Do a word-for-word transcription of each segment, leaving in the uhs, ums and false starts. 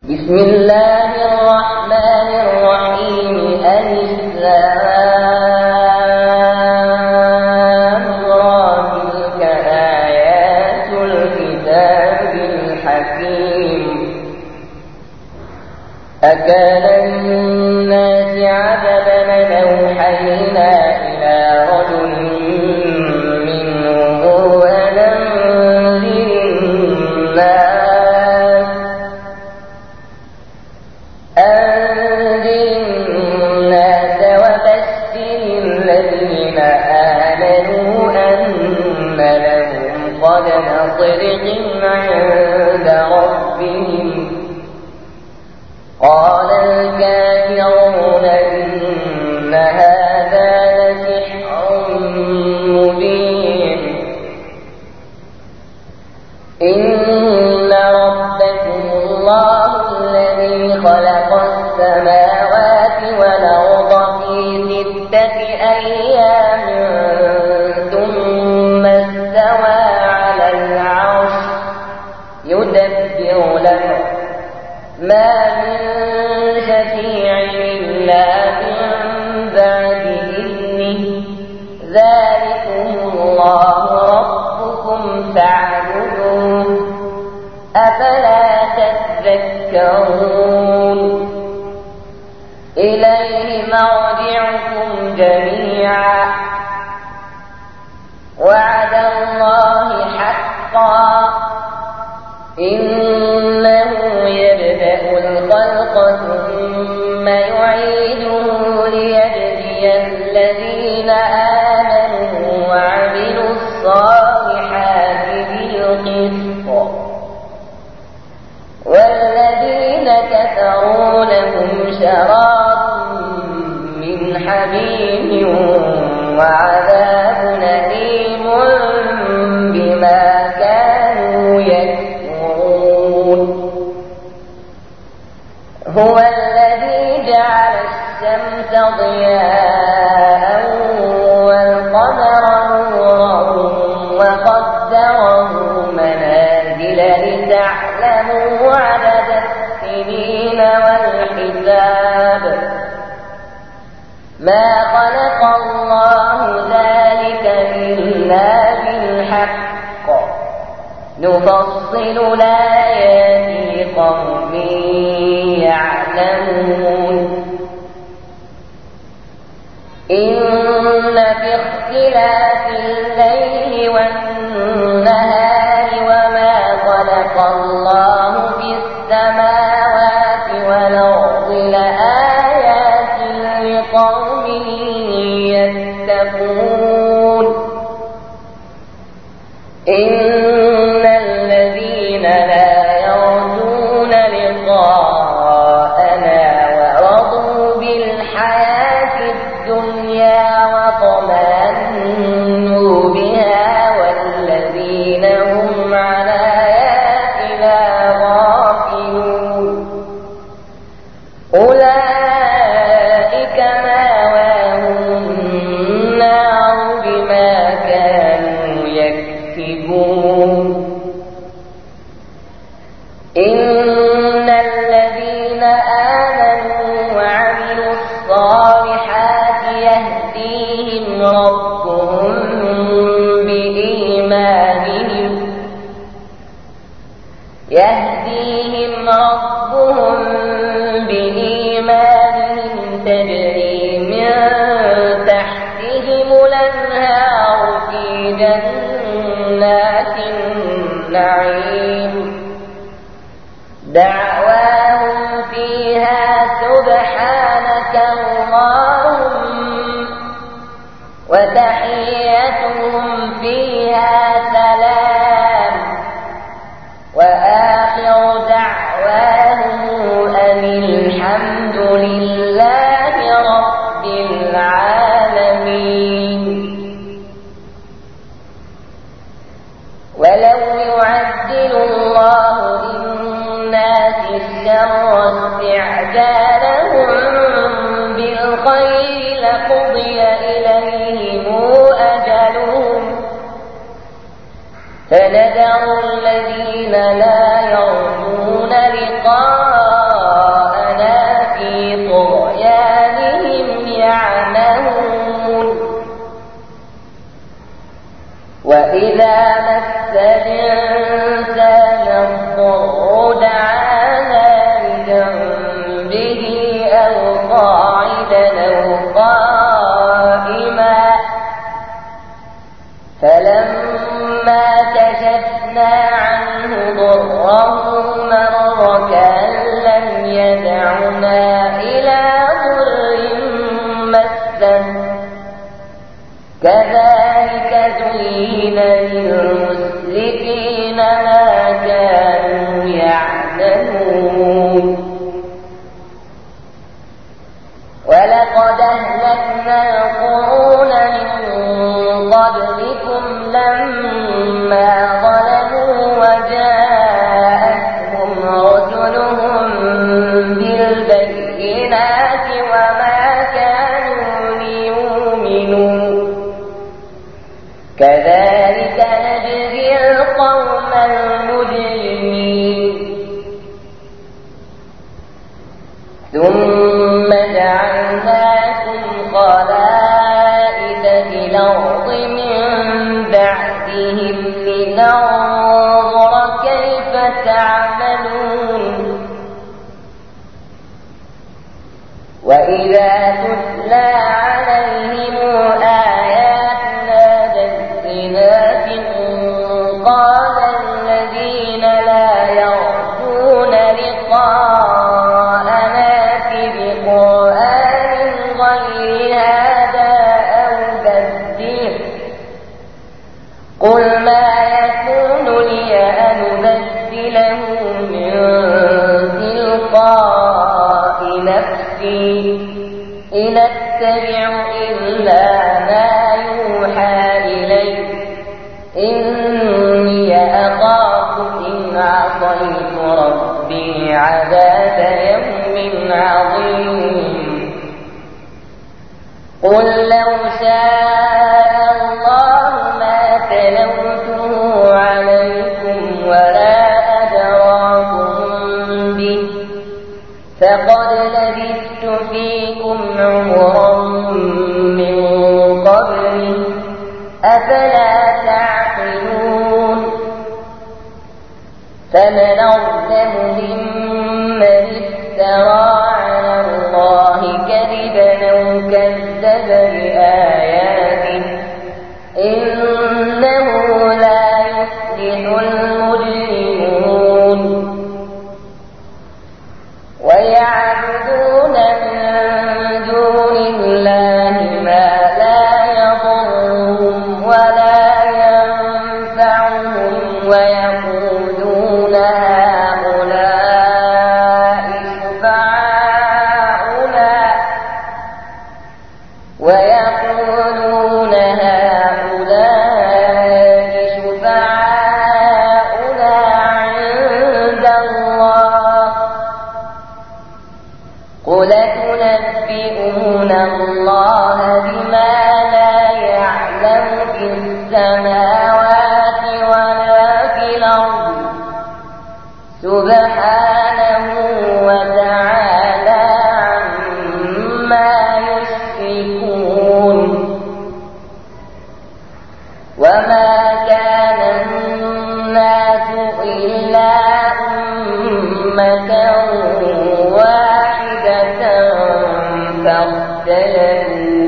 بسم الله الرحمن الرحيم. ألف لام را تلك آيات الكتاب الحكيم. أكان الناس عجبا أن أوحينا إلى رجل منهم أن أنذر الناس أنذر الناس وبشر الذين آمنوا أن لهم قدم صدق عند ربهم. قال الكافرون إن هذا لسحر مبين. إن ربكم الله الذي خلق السماوات والأرض في ستة أيام ثم استوى على العرش يدبر الأمر ما من شفيع إلا من بعد إذنه ذلكم الله ربكم فاعبدوه أفلا تذكرون. إليه مرجعكم جميعا وعد الله حقا إنه يبدأ الخلق ثم يعيده ليجزي الذين آمنوا وعملوا الصالحات بالقسط والذين كفروا لهم شراب من حميم وعذاب أليم بما كانوا يكفرون. هو الذي جعل الشمس ضياء والقمر نورا وقدره منازل لتعلموا عدد السنين والحساب. ما خلق الله ذلك إلا بالحق نفصل الآيات لقوم يعلمون. إن في اختلاف الليل والنهار وما خلق الله في السماوات والأرض لآيات لقوم يتقون. إن الذين لا يرجون لقاءنا ورضوا بالحياة الدنيا واطمأنوا بها والذين هم عن آياتنا غافلون أولئك مأواهم النار بما كانوا يكسبون. إن الذين آمنوا وعملوا الصالحات يهديهم ربهم بإيمانهم يهديهم ربهم بإيمانهم تجري من تحتهم الأنهار في جنات النعيم. دعواهم فيها سبحانك اللهم وتحيتهم فيها سلام وآخر دعواهم أن الحمد لله رب العالمين. ولو يعجل الله للناس الشر استعجالهم بالخير لقضي إليهم أجلهم فنذر الذين لا يرجون لقاءنا كشفنا عنه ضره مر كأن لم يدعنا إلى ضر مسه كذلك زين للمسرفين ما كانوا يعملون ولقد أهلكنا القرون من قبلكم لما ظلموا وجاءتهم رسلهم بالبينات وما كانوا ليؤمنوا كذلك نجزي القوم المجرمين ثم جعلناكم خلائف في الأرض من بعدهم لننظر كيف تعملون وإذا تتلى عليهم آياتنا بينات قال الذين لا يرجون لقاءنا بقرآن غير هذا أو بدله قل ما يكون لي أن أبدله من تلقاء نفسي إن أتبع إلا ما يوحى إلي إني أخاف إن عصيت ربي عذاب يوم عظيم قل لو شاء الله ما تلوته عليكم ولا أدراكم به فقد لبثت فيكم عمرا من قبله أفلا تعقلون فمن أظلم ممن افترى على الله كذبا أو كذب بآياته إنه لا يفلح المجرمون ويعبدون من دون الله ما لا يضرهم ولا ينفعهم ويقولون هؤلاء شفعاؤنا ويقولون هؤلاء شفعاؤنا عند الله قل تنبئون الله بما لا يعلم في السماوات ولا في الأرض سبحانه وتعالى عما يشركون وما كان الناس إلا أمة واحدة فاختلفوا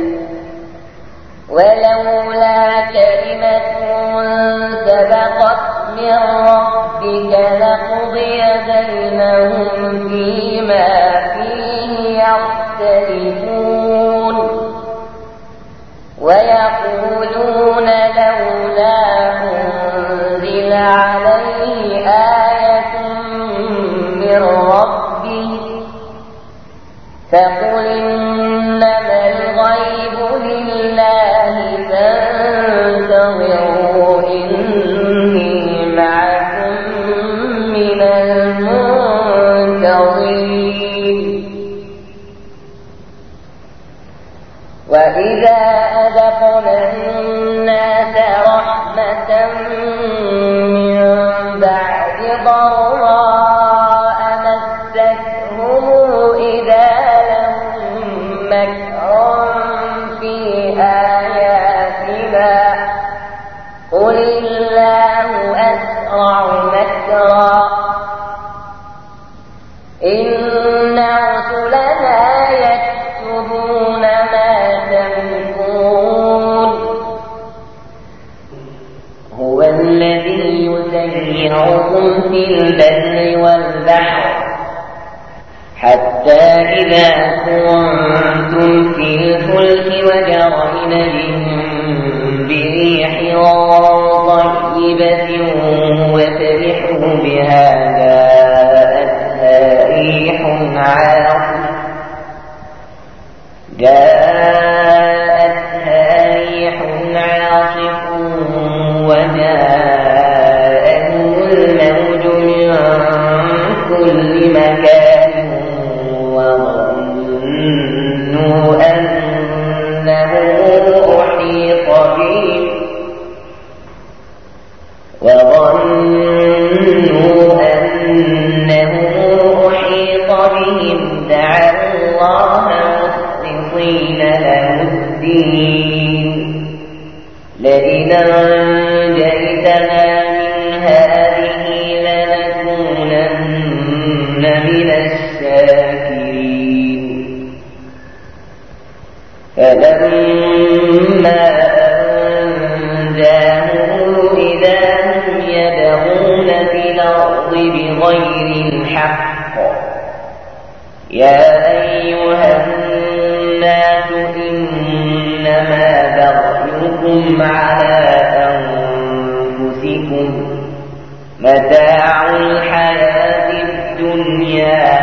ولولا كلمة سبقت من ربك لقضي بينهم فيما فيه يختلفون ويقولون لولا أنزل عليه آية من ربه فقل إنما الغيب لله فانتظروا إني معكم من المنتظرين وإذا أذقنا الناس رحمة من بعد ضراء مستهم إذا لهم مكر في آياتنا قل الله أسرع مكرا إن رسلنا يكتبون ما تمكرون هو الذي يسير حتى إذا كنتم في الفلك وجرين بهم بريح طيبة وفرحوا بها جاءتها ريح عاصف جاءتها ريح عاصف وجاءهم الموج من كل مكان وظنوا أنه أحيط بهم وظنوا أنه أحيط بهم دعوا الله مخلصين له الدين لئن أنجيتنا من هذه لنكونن من الشاكرين فلما أنجاهم إذا هم يبغون في الأرض بغير الحق يا أيها الناس إنما بغيكم على أنفسكم متاع الحياة الدنيا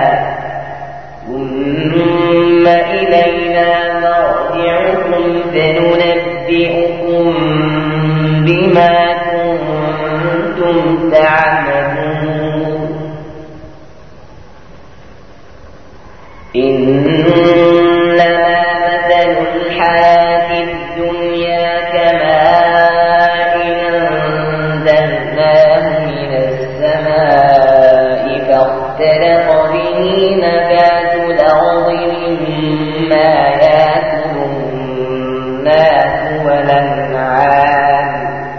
ثم إلينا مرجعكم فننبئكم بما كنتم تعملون إنما مثل الحياة الدنيا كماء أنزلناه من السماء فاختلط به نبات الأرض مما يأكل الناس والأنعام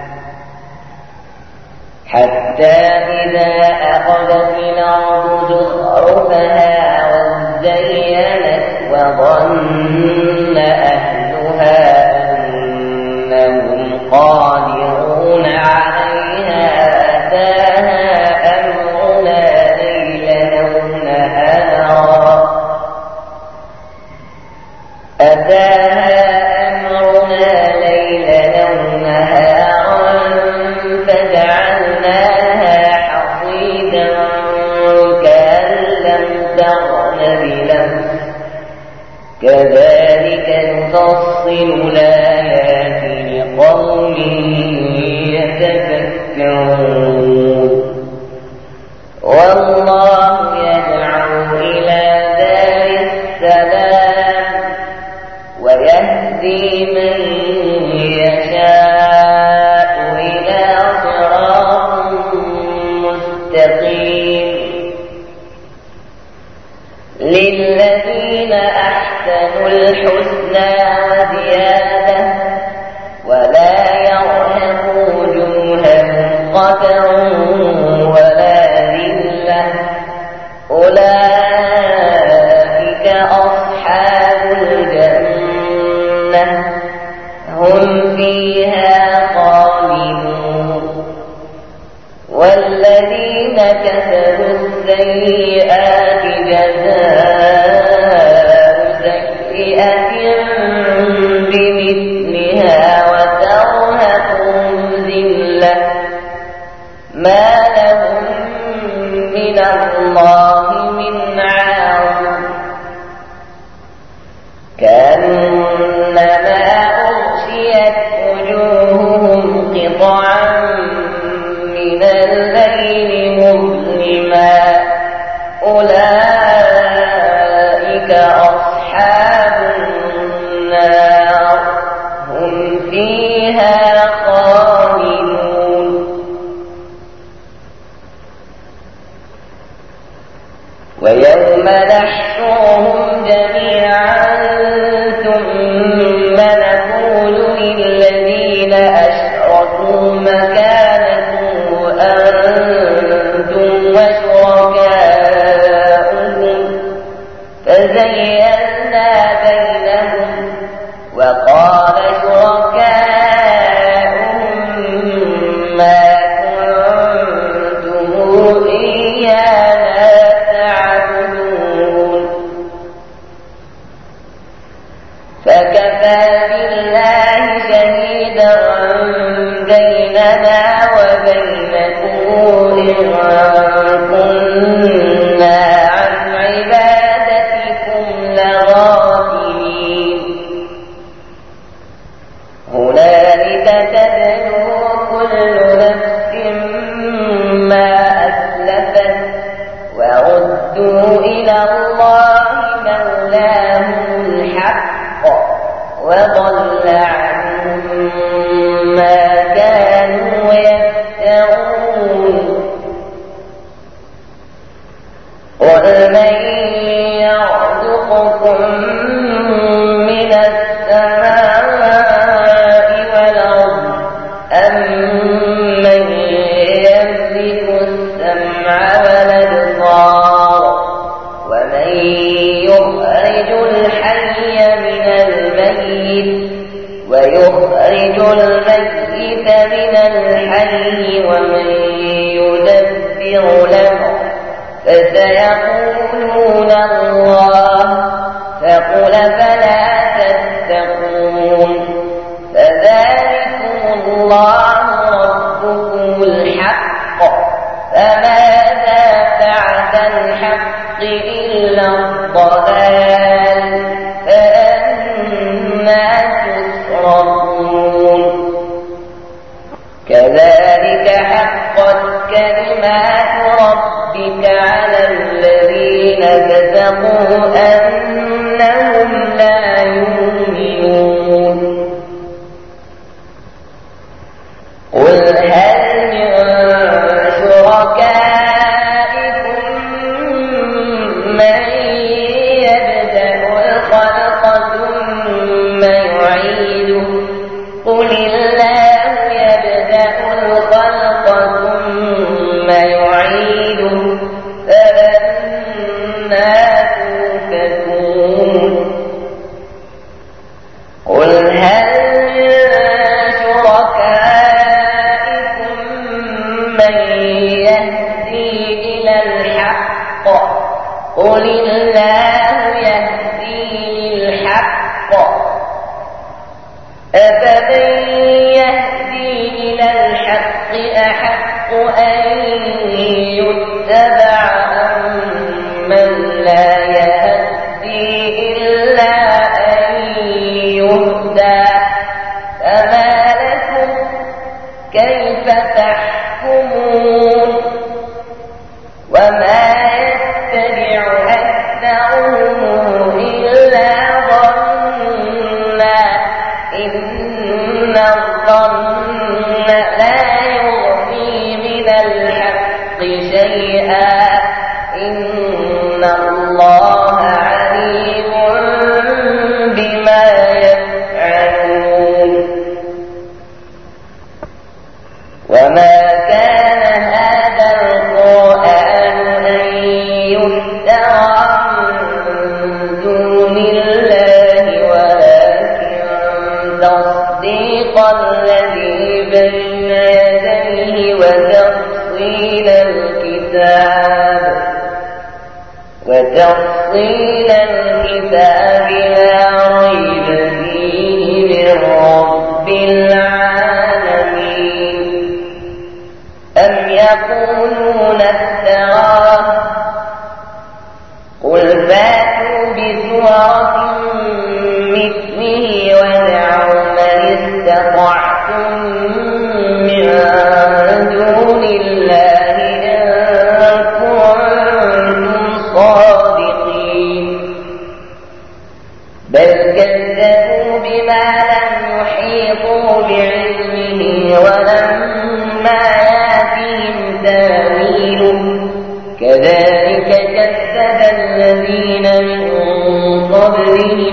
حتى إذا أخذت الأرض زخرفها وزينت وظن أهلها أنهم قادرون عليها أتاها أمرنا ليلا أو نهارا أتاها أمرنا ليلا أو نهارا فجعلناها حصيدا كأن لم تغن بلمس كذلك نفصل الآيات لقوم يتفكرون والله يدعو إلى دار السلام ويهدي من يشاء إلى صراط مستقيم للذين أحسنوا الحسنى وزيادة ولا يرهق وجوههم قتر ولا ذلة أولئك أصحاب الجنة هم فيها خالدون والذين كسبوا السيئات جزاء سيئة بمثلها وترهقهم ذلة ما لهم من الله من عاصم كأنما أغشيت وجوههم قطعا من الليل مظلما أولئك أصحاب النار هم فيها خالدون ويوم نحشرهم جميعا ثم نقول للذين أشركوا مكانكم أنتم وشركاؤكم فزيّلنا بينهم وقال شركاؤهم ما كنتم إيانا تعبدون كنا عن عبادتكم لغافلين هنالك تبلو كل نفس ما أسلفت وردوا إلى الله مولاهم الحق وضل عنهم ما كانوا يفترون قل من يرزقكم من السماء والأرض أم من يملك السمع والأبصار ومن يخرج الحي من الميت ويخرج الميت من الحي ومن يدبر الأمر فسيقولون الله فقل فلا تتقون فذلكم الله ربكم الحق فماذا بعد الحق إلا الضلال فأنى تصرفون كذلك حقت كلمات ربك على الذين كفروا أنهم لا يؤمنون قل هل من شركائكم من يبدأ الخلق ثم يعيده قل الله يبدأ الخلق ثم يعيده فأنى تؤفكون قل هل من شركائكم من يهدي إلى الحق قل الله يهدي للحق أفمن يهدي إلى الحق أحق أن يتبع أمن لا يهدي إلا أن يهدى فما لكم كيف تحكمون وما يتبع أكثرهم إلا ظنا إن الظن لا يغني من الحق شيئا إن الله عليم بما يفعلون وما كان هذا القرآن أن يفترى من دون الله ولكن تصديق الذي بين يديه وتفصيل الكتاب وتفصيل الكتاب لا ريب فيه من رب العالمين أم يقولون افتراه قل فاتوا بسورة مثله ودعوا من استطعتم من دون الله إن كنتم صادقين بل كذبوا بما لم يحيطوا بعلمه ولما يأتهم تأويله كذلك كذب الذين من قبلهم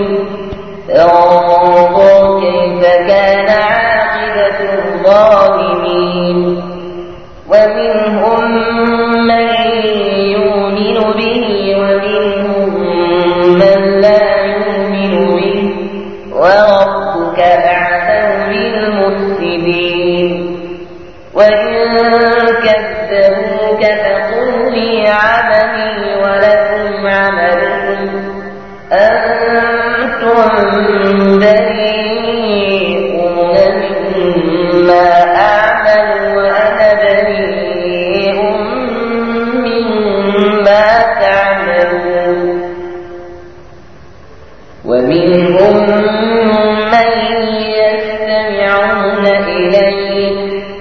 فانظر كيف كان عاقبة الظالمين ومنهم من يؤمن به ومنهم من لا يؤمن به وربك أعلم بالمفسدين وإن كذبوك فقل لي عملي ولكم عملكم أنتم بريئون مما أعمل وأنا بريء ومنهم من يستمعون إليك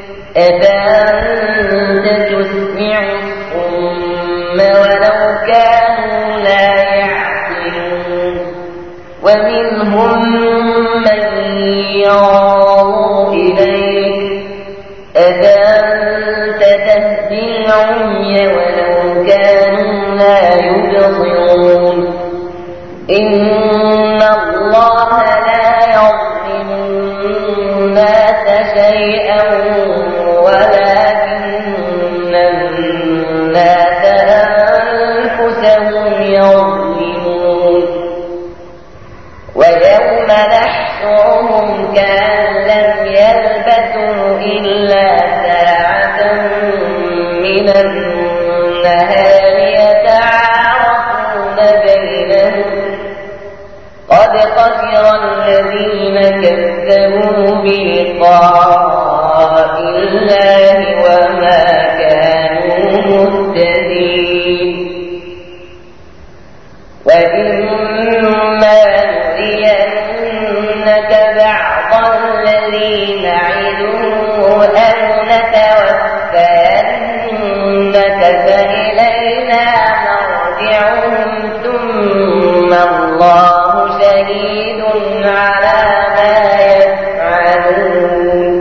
أفأنت تسمع الصم ولو كانوا لا يعقلون ومنهم من ينظر إليك أفأنت تهدي العمي ولو كانوا لا يبصرون إن الله لا يظلم الناس شيئا ولكن الناس أنفسهم يظلمون ويوم نحشرهم كأن لم يلبثوا إلا ساعة من النهار يتعارفون بينهم قد خسر الذين كذبوا بلقاء الله وما كانوا مهتدين وإما نرينك بعض الذي نعدهم أو نتوفينك فإلينا مرجعهم ثم الله شهيد على ما يفعلون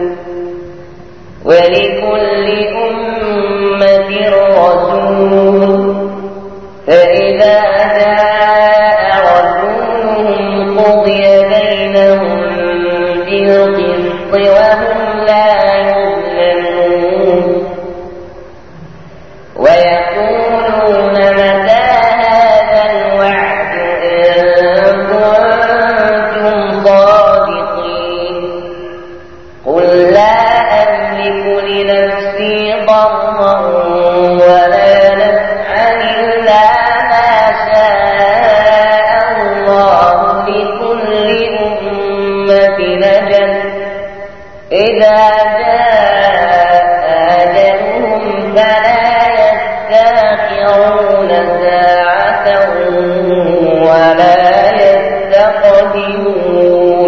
ولكل أمة رسول فإذا جاء رسولهم قضي بينهم بالقسط وهم لا يظلمون ويقولون متى هذا الوعد إن كنتم صادقين قل لا أملك لنفسي ضرا ولا نفعا إلا ما شاء الله لكل أمة أجل إذا جاء أجلهم فلا يستأخرون ساعة ولا يستقدمون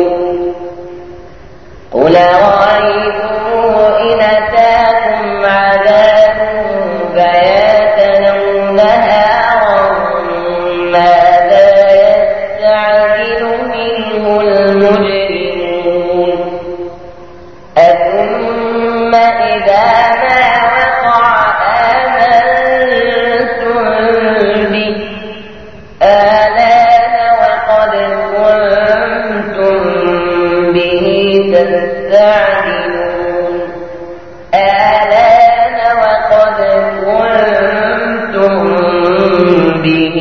قل أرأيتم إن أتاكم عذابه بياتا أو نهارا ماذا يستعجل منه المجرمون أثم إذا ما وقع آمنتم به آلان وقد كنتم به تستعجلون آلان وقد كنتم به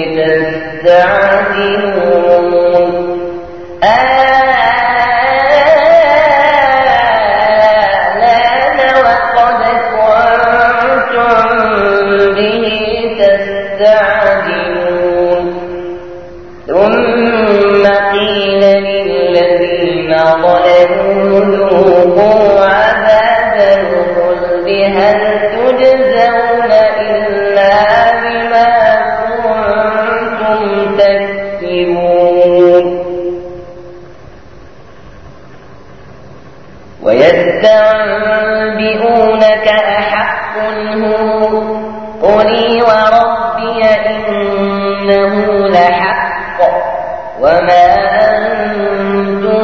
تستعجلون آلان وقد كنتم به تستعجلون ثم قيل للذين ظلموا ذوقوا عذاب الخلد هل تجزون إلا بما كنتم تكسبون ويستنبئونك أحق هو قل وربي إنه لحق وما أنتم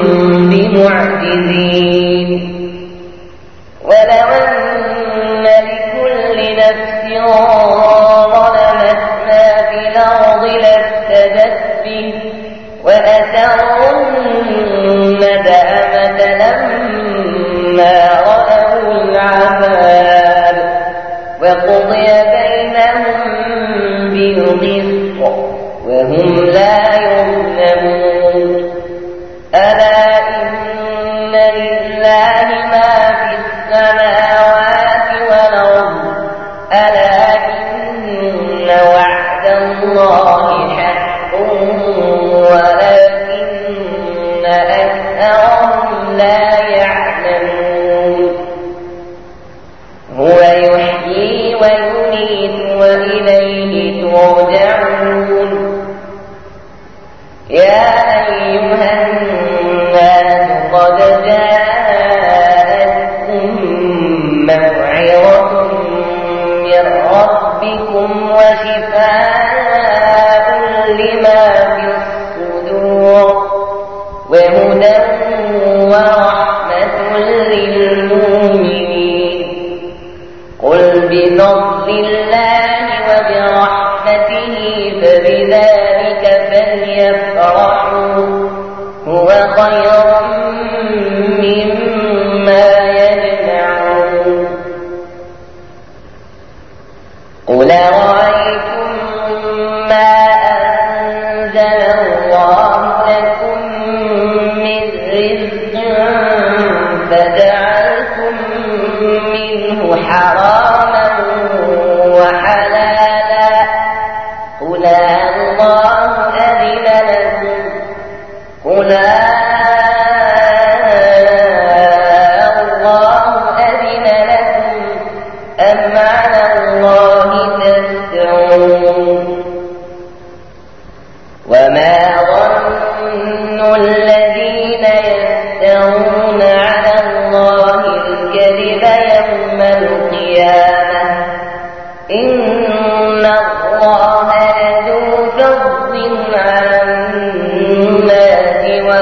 بمعجزين ولو أن لكل نفس ظلمت ما في الأرض لافتدت به وأسروا الندامة لما رأوا العذاب وقضي بينهم بالقسط وهم لا يظلمون ألا إن لله ما في السماوات والأرض ألا إن وعد الله حق ولكن أكثرهم لا يعلمون هو يحيي ويميت وإليه ترجعون يا فبذلك فليفرحوا هو خير مما يجمعون قل رأيتم ما أنزل الله لكم من رزق فجعلتم منه حراما وحلالا قل الله أذن لكم قل الله أذن لكم أم على الله تفترون وما ظن الذين يفترون على الله الكذب يوم القيامة إن الله لذو فضل على الناس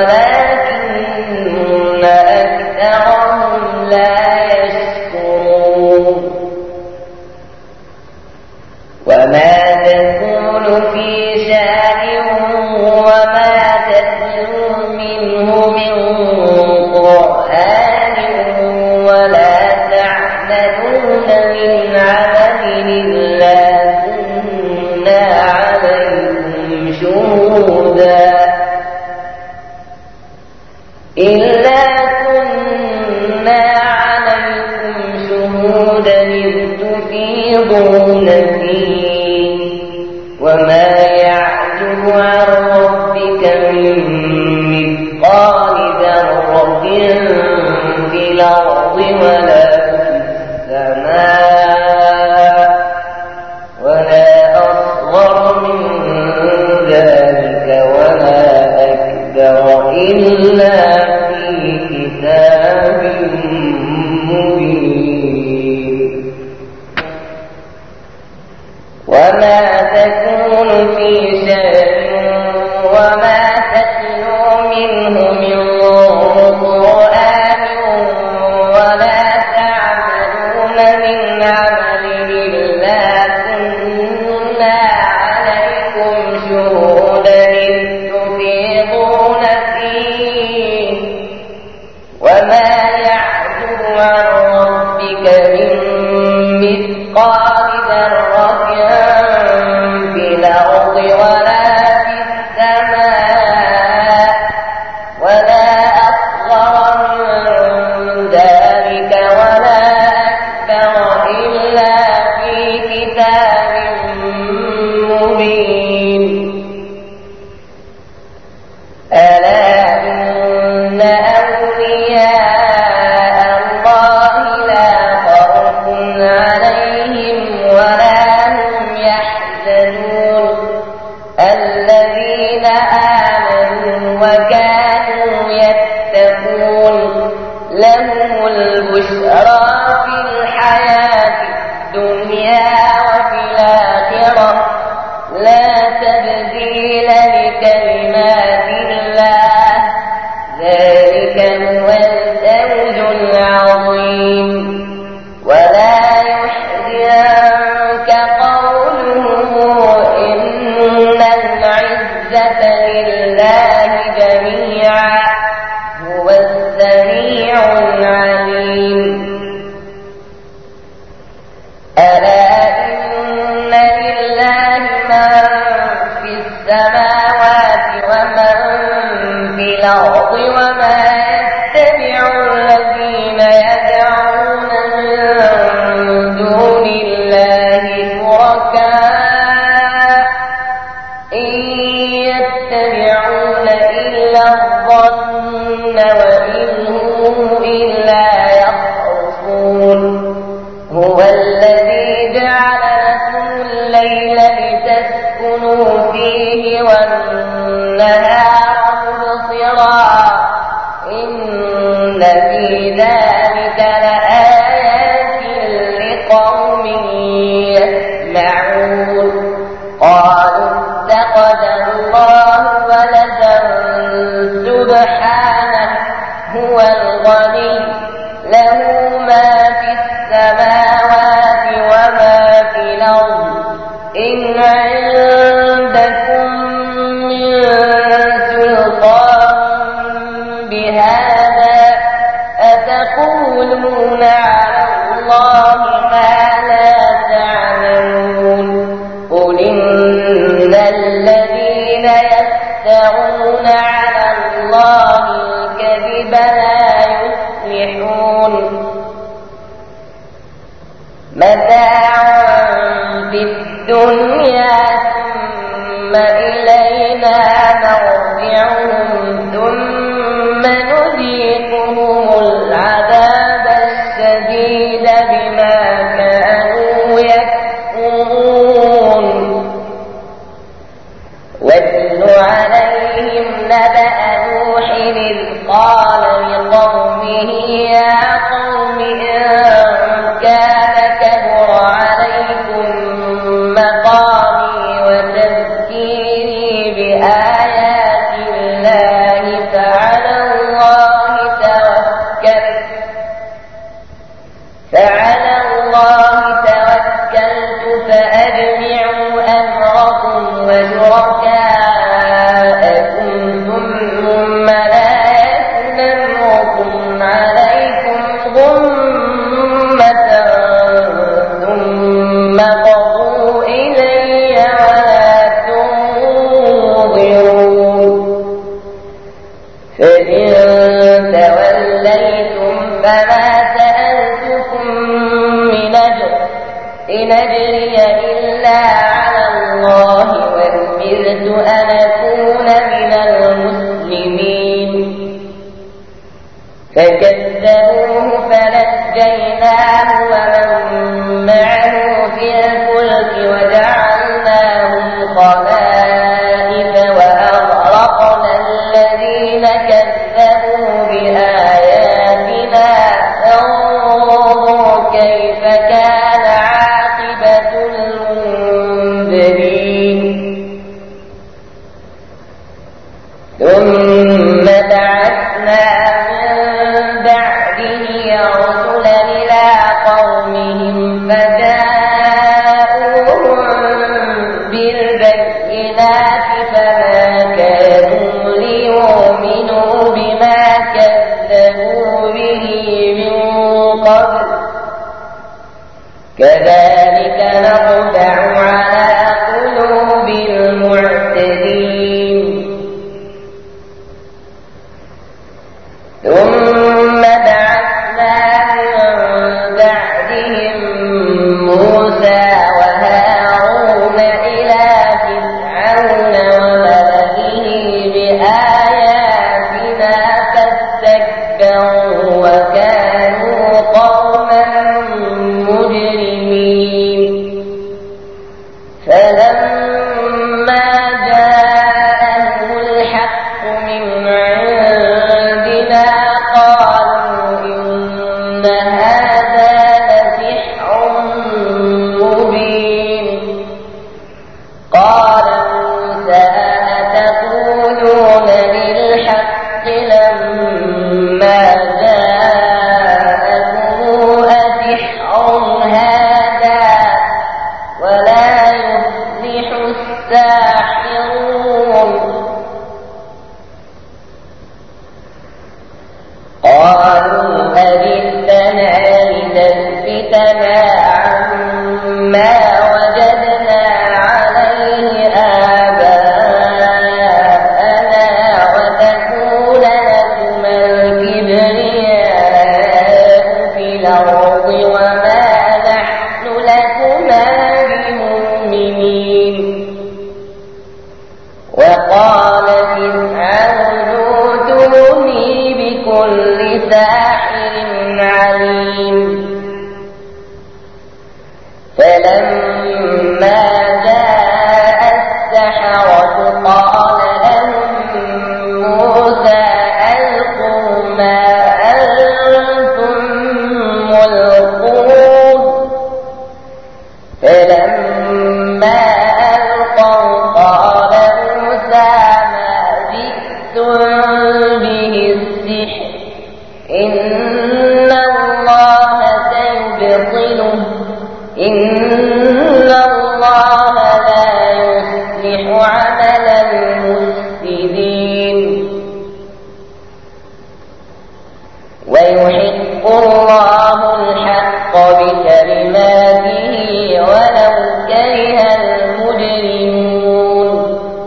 ولكن أكثرهم لا يشكرون وما تكون في شأن وما تتلو منه من قرآن ولا تعملون من عمل إلا كنا عليكم شهودا إلا كنا عليكم شهودا إذ تفيضون فيه وما يعزب عن ربك من مثقال ذرة في الأرض ولا في السماء ولا أصغر من ذلك ولا أكبر إلا في كتاب مبين وما تكون في شأن وما تتلو منه من قرآن ولا تعملون من عمل إلا كنا عليكم شهودا إذ تفيضون فيه وما يعزب عن ربك من مثقال ذرة في الأرض ولا في السماء ولا أصغر من ذلك ولا أكبر إلا في كتاب مبين ألا إن أولياء الله لا خوف عليهم ولا هم يحزنون الذين آمنوا وكانوا يتقون لهم البشرى في الحياة الدنيا وفي الآخرة لا تبديل لكلمات الله ذلك هو الفوز العظيم ولا يحزنك قولهم إن العزة لله جميعا هو السميع العليم ألا إن لله من في السماوات ومن في الأرض وما يتبع الذين يدعون من دون الله شركاء إن يتبعون إلا الظن وإن هم إلا يخرصون هو الذي جعل لكم الليل لتسكنوا فيه والنهار مبصرا إن في ذلك لآيات لقوم يسمعون قالوا اتخذ الله ولدا سبحانه هو الغني له ما في السماوات وما في الأرض إن عند إلينا مرجعهم ثم نذيقهم العذاب الشديد بما كانوا يكفرون واتل عليهم نبأ نوح إذ قال لقومه يا قوم إن كان كبر عليكم مقامي وتذكيري بآيات الله فعلى الله توكلت فعلى الله توكلت فأجمعوا أمركم وشركاءكم ثم لا يكن أمركم عليكم غمة ثم قضوا إلي ولا تنظرون فإن توليتم فما سألتكم من أجر إن أجري إلا على الله وأمرت أن أكون من المسلمين فكذبوه فنجيناه ومن معه في الفلك وجعلناهم خلائف وأغرقنا الذين كذبوا بآياتنا فانظر كيف كان عاقبة المنذرين ثم بعثنا من بعده رسلا إلى قومهم فجاءوهم بالبينات فما كانوا ليؤمنوا بما كذبوا به من قبل كذلك نطبع على قلوب المعتدين ثم بعثنا من بعدهم موسى وهارون إلى فرعون وملئه بآياتنا فاستكبروا وكانوا قوما مجرمين فلما جاءهم الحق من عندنا قالوا إن هذا لسحر مبين قال موسى أتقولون للحق لما جاءكم أسحر هذا ولا يفلح الساحرون قالوا أجئتنا لتلفتنا عما وجدنا عليه آباءنا وتكون لكما الكبرياء في الأرض وما نحن لكما بمؤمنين وقال فرعون ائتوني بكل ساحر عليم فلما جاء السحرة قال لهم موسى ألقوا ما أنتم ملقون فلما ألقوا قال موسى ما جئتم به السحر إن الله سيبطله إن الله لا يصلح عمل المفسدين ويحق الله الحق بكلماته ولو كره المجرمون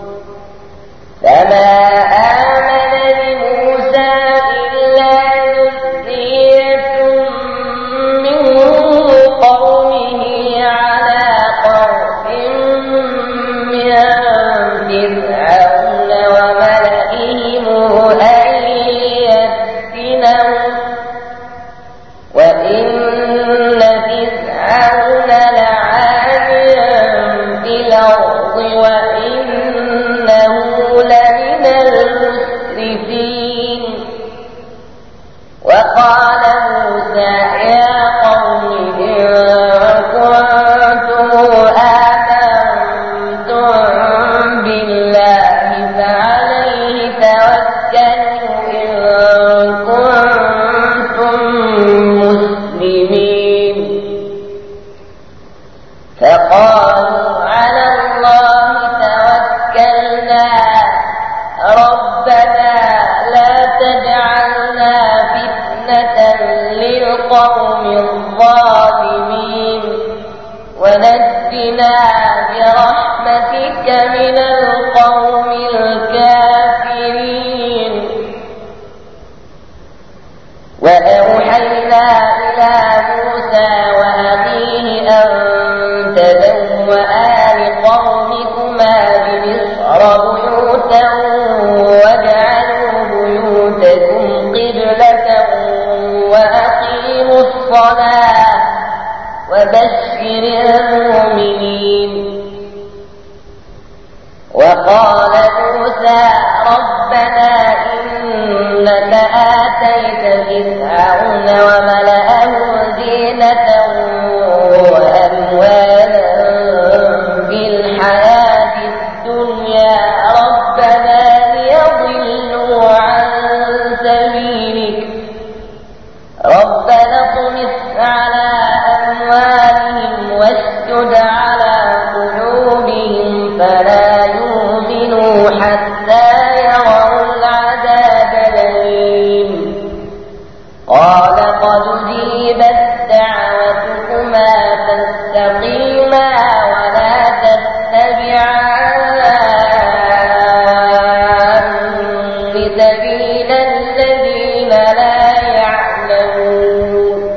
فما آمن لموسى إلا ذرية من قومه على قرب من بيوتا واجعلوا بيوتكم قبلة وأقيموا الصلاة وبشر المؤمنين. وقال موسى ربنا إنك آتيت فرعون وملأه زينة وأموالا في الحياة الدنيا ربنا ليضلوا عن سبيلك ربنا اطمس على أموالهم واشدد على قلوبهم فلا يؤمنوا حتى يروا العذاب الأليم. قال قد أجيبت دعوتكما فاستقيما ولا تتبعان سبيل الذين لا يعلمون.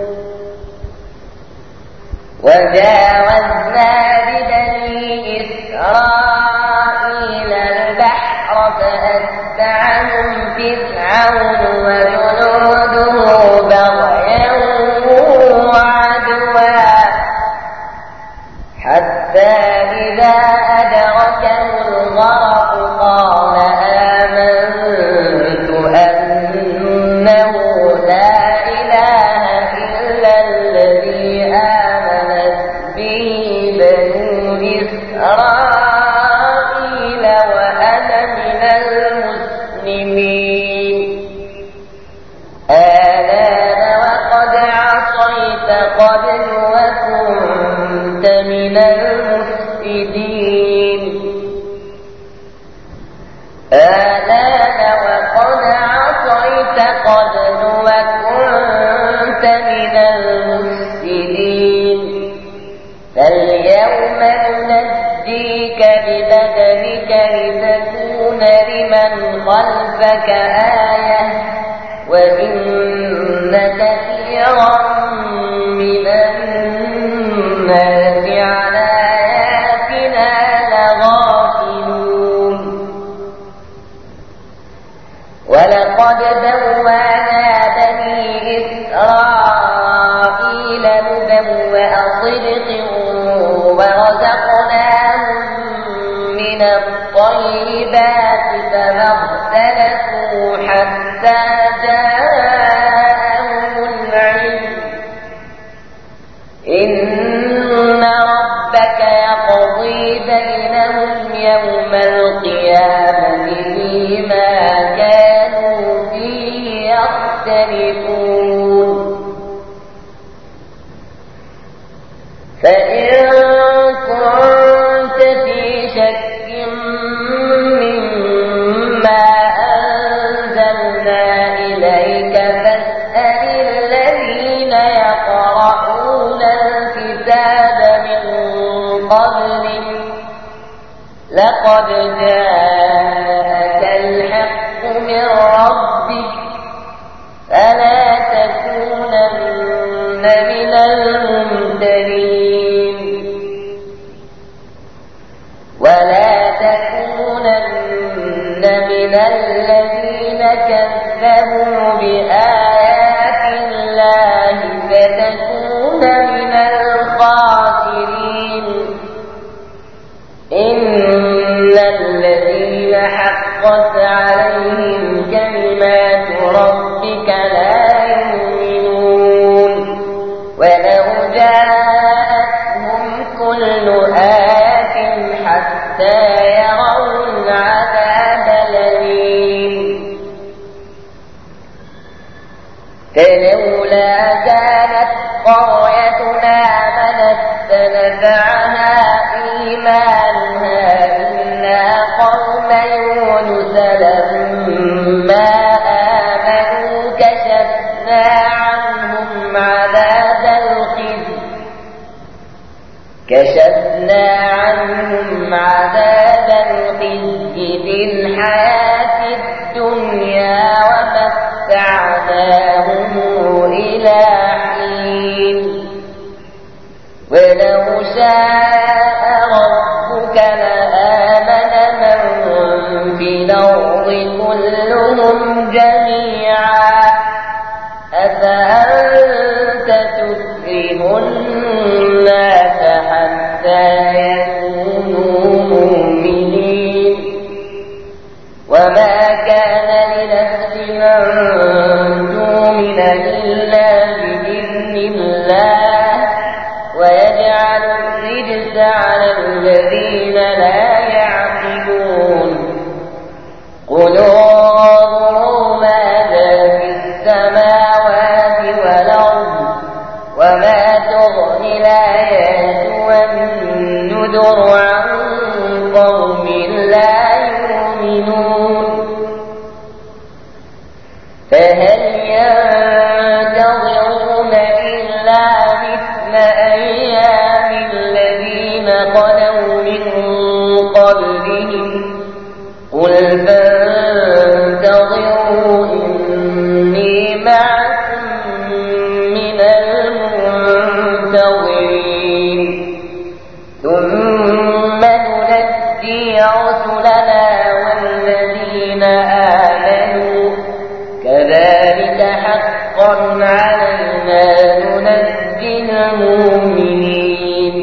وجاوزنا ببني إسرائيل البحر فأتبعهم فرعون وجنوده بغيا وعدوا حتى إذا أدركه الغرق قال آمنت أنه لا إله إلا الذي آمنت به بنو إسرائيل وأنا من المسلمين. آلان وقد عصيت قبل وكنت من المفسدين. آلان وقد عصيت قبل وكنت من المفسدين. فاليوم ننجيك ببدنك لتكون لمن خلفك آية وإن كثيرا من الناس عن آياتنا لغافلون. ولقد بوأنا بني إسرائيل مبوأ صدق ورزقناهم من الطيبات فما اختلفوا حتى جاءهم العلم. إن ربك يقضي بينهم يوم القيامة فيما كانوا فيه يختلفون. فإن كنت في شك مما أنزلنا إليك فاسأل الذين يقرؤون الكتاب من قبلك لقد جاءك الحق من ربك فلا تكونن من الممترين. ولا تكونن من الذين كذبوا بآيات الله فتكون من الخاسرين. إن الذين حقت عليهم كلمات ربك لا يؤمنون ولو جاءتهم كل آية حتى يروا العذاب الأليم. فلولا كانت قريتنا آمنت فنفعها إيمانها إلا قوم يونس لما آمنوا كشفنا عنهم عذاب الخزي كشفنا عنهم عذاب الخزي في الحياة الدنيا ومتعناهم إلى حين. ولو شاء ربك لآمن من الأرض كلهم جميعا أفأنت تكره الناس حتى يكونوا مؤمنين وما كان لنفس أن تؤمن إلا بإذن الله ويجعل الرجس على الذين لا يعقلون قل انظروا ماذا في السماوات والأرض وما تغني الآيات والنذر عن قوم لا يؤمنون فهل ينتظرون إلا مثل أيام الذين خلوا من قبلهم قل فانتظروا إني معكم من المنتظرين ثم ننجي رسلنا والذين آمنوا كذلك حقا علينا ننجي المؤمنين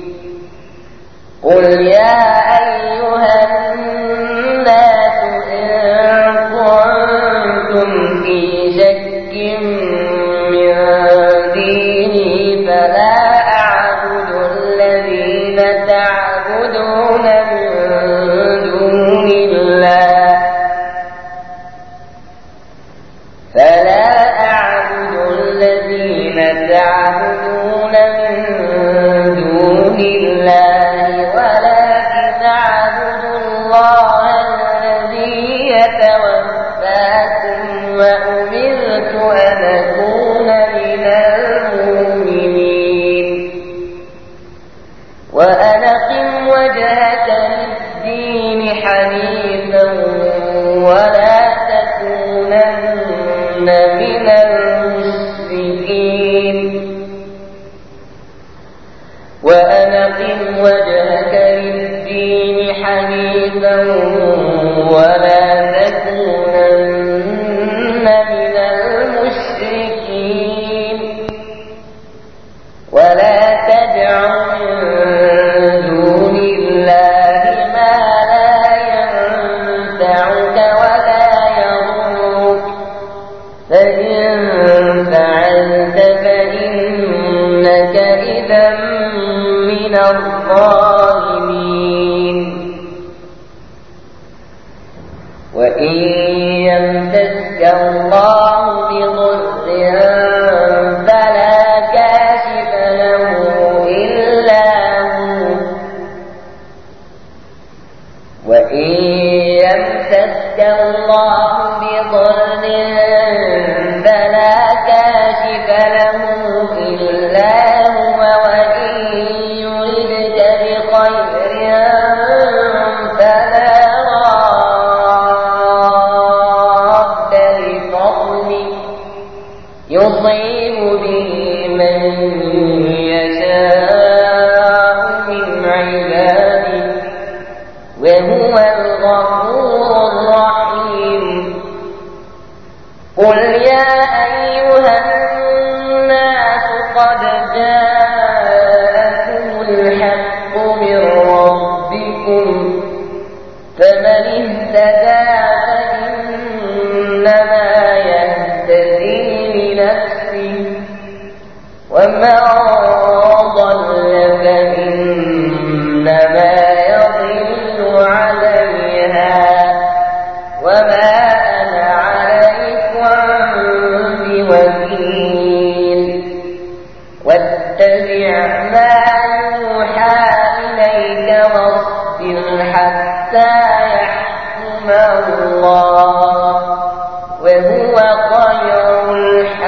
قل يا أيها الناس إن كنتم في شك من ديني فلا أعبد الذين تعبدون من دون الله فلا أعبد الذين تعبدون من دون الله ولكن أعبد الله الذي يتوفاكم وأمرت أن أكون من المؤمنين وأن أقم وجهك للدين حنيفا ولا تكونن من المشركين وأن أقم وجهك للدين حنيفا ولا تكونن من المشركين ولا تدع من دون الله ما لا ينفعك ولا يضرك فإن فعلت فإنك إذا من الظالمين وإن يمسسك الله بضر فلا كاشف له إلا هو وإن يمسسك الله بضر فلا كاشف له إلا هو وإن يردك بخير فلا راد لفضله يصيب به من يشاء من عباده وهو الغفور الرحيم قل يا أيها الناس قد جاءكم الحق من ربكم فمن اهتدى فإنما يهتدي لنفسه ومن ضل فإنما يضل عليها وما أنا عليكم بوكيل واتبع ما يوحى إليك واصبر حتى يحكم الله وهو خير الحاكمين